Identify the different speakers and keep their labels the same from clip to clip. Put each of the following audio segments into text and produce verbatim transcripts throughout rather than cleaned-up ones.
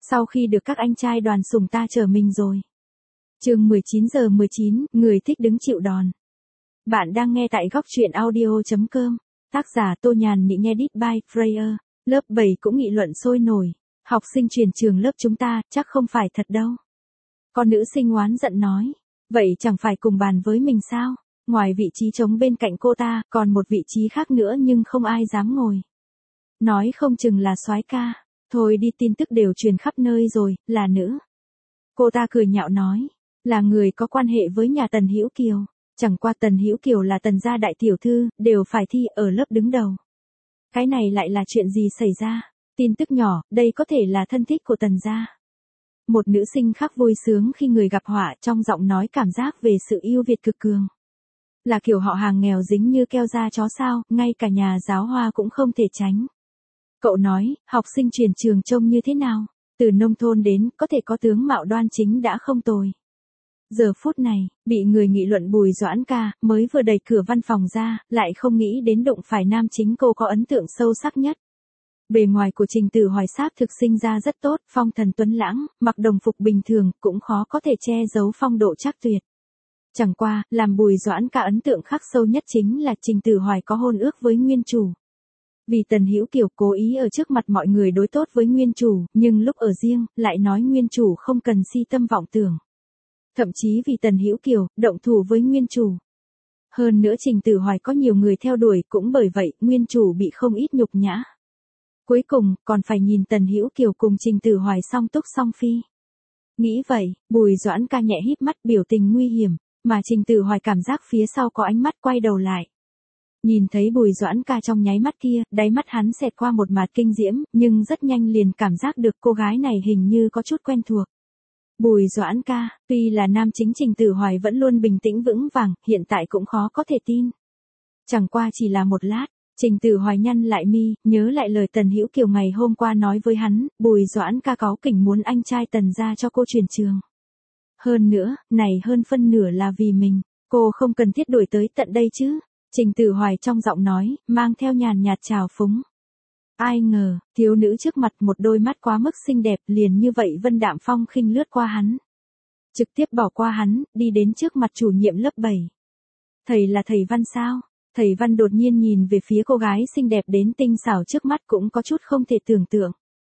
Speaker 1: Sau khi được các anh trai đoàn sủng ta chở mình rồi. Chương mười chín giờ mười chín, người thích đứng chịu đòn. Bạn đang nghe tại góc truyện audio chấm com. Tác giả Tô Nhàn Nị, nghe edit by Freya. Lớp bảy cũng nghị luận sôi nổi. Học sinh chuyển trường lớp chúng ta, chắc không phải thật đâu. Con nữ sinh oán giận nói. Vậy chẳng phải cùng bàn với mình sao? Ngoài vị trí trống bên cạnh cô ta, còn một vị trí khác nữa nhưng không ai dám ngồi. Nói không chừng là soái ca. Thôi đi, tin tức đều truyền khắp nơi rồi, là nữ. Cô ta cười nhạo nói. Là người có quan hệ với nhà Tần Hữu Kiều. Chẳng qua Tần Hữu Kiều là Tần gia đại tiểu thư, đều phải thi ở lớp đứng đầu. Cái này lại là chuyện gì xảy ra? Tin tức nhỏ, đây có thể là thân thích của Tần gia. Một nữ sinh khác vui sướng khi người gặp họa, trong giọng nói cảm giác về sự yêu Việt cực cường. Là kiểu họ hàng nghèo dính như keo da chó sao, ngay cả nhà giáo hoa cũng không thể tránh. Cậu nói, học sinh chuyển trường trông như thế nào? Từ nông thôn đến, có thể có tướng mạo đoan chính đã không tồi. Giờ phút này, bị người nghị luận Bùi Doãn ca, mới vừa đẩy cửa văn phòng ra, lại không nghĩ đến đụng phải nam chính cô có ấn tượng sâu sắc nhất. Bề ngoài của Trình Tử Hoài xác thực sinh ra rất tốt, phong thần tuấn lãng, mặc đồng phục bình thường, cũng khó có thể che giấu phong độ trác tuyệt. Chẳng qua, làm Bùi Doãn ca ấn tượng khắc sâu nhất chính là Trình Tử Hoài có hôn ước với nguyên chủ. Vì Tần Hữu Kiều cố ý ở trước mặt mọi người đối tốt với nguyên chủ, nhưng lúc ở riêng, lại nói nguyên chủ không cần si tâm vọng tưởng. Thậm chí vì Tần Hữu Kiều, động thủ với nguyên chủ. Hơn nữa Trình Tử Hoài có nhiều người theo đuổi, cũng bởi vậy, nguyên chủ bị không ít nhục nhã. Cuối cùng, còn phải nhìn Tần Hữu Kiều cùng Trình Tử Hoài song túc song phi. Nghĩ vậy, Bùi Doãn ca nhẹ híp mắt, biểu tình nguy hiểm, mà Trình Tử Hoài cảm giác phía sau có ánh mắt, quay đầu lại. Nhìn thấy Bùi Doãn ca trong nháy mắt kia, đáy mắt hắn xẹt qua một mạt kinh diễm, nhưng rất nhanh liền cảm giác được cô gái này hình như có chút quen thuộc. Bùi Doãn ca, tuy là nam chính Trình Tử Hoài vẫn luôn bình tĩnh vững vàng, hiện tại cũng khó có thể tin. Chẳng qua chỉ là một lát, Trình Tử Hoài nhăn lại mi, nhớ lại lời Tần Hữu Kiều ngày hôm qua nói với hắn, Bùi Doãn ca cáu kỉnh muốn anh trai Tần ra cho cô chuyển trường. Hơn nữa, này hơn phân nửa là vì mình, cô không cần thiết đuổi tới tận đây chứ. Trình Tử Hoài trong giọng nói, mang theo nhàn nhạt trào phúng. Ai ngờ, thiếu nữ trước mặt một đôi mắt quá mức xinh đẹp, liền như vậy vân đạm phong khinh lướt qua hắn. Trực tiếp bỏ qua hắn, đi đến trước mặt chủ nhiệm lớp bảy. Thầy là thầy Văn sao? Thầy Văn đột nhiên nhìn về phía cô gái xinh đẹp đến tinh xảo trước mắt, cũng có chút không thể tưởng tượng.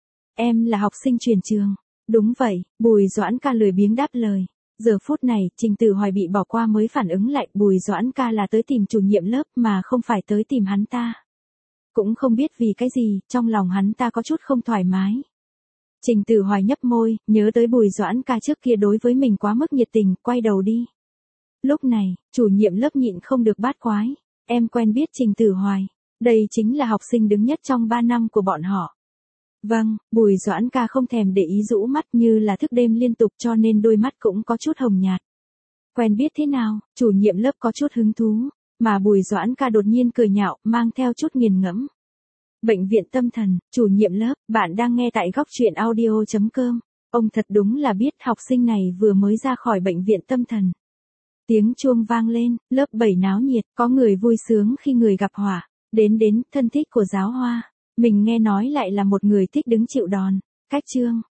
Speaker 1: Em là học sinh chuyển trường. Đúng vậy, Bùi Doãn ca lười biếng đáp lời. Giờ phút này, Trình Tử Hoài bị bỏ qua mới phản ứng lại, Bùi Doãn ca là tới tìm chủ nhiệm lớp mà không phải tới tìm hắn ta. Cũng không biết vì cái gì, trong lòng hắn ta có chút không thoải mái. Trình Tử Hoài nhấp môi, nhớ tới Bùi Doãn ca trước kia đối với mình quá mức nhiệt tình, quay đầu đi. Lúc này, chủ nhiệm lớp nhịn không được bát quái. Em quen biết Trình Tử Hoài. Đây chính là học sinh đứng nhất trong ba năm của bọn họ. Vâng, Bùi Doãn ca không thèm để ý, rũ mắt như là thức đêm liên tục, cho nên đôi mắt cũng có chút hồng nhạt. Quen biết thế nào? Chủ nhiệm lớp có chút hứng thú, mà Bùi Doãn ca đột nhiên cười nhạo, mang theo chút nghiền ngẫm. Bệnh viện tâm thần, chủ nhiệm lớp, bạn đang nghe tại góc truyện audio chấm com. Ông thật đúng là biết học sinh này vừa mới ra khỏi bệnh viện tâm thần. Tiếng chuông vang lên, lớp bảy náo nhiệt, có người vui sướng khi người gặp họa, đến đến, thân thích của giáo hoa. Mình nghe nói lại là một người thích đứng chịu đòn. Cách chương,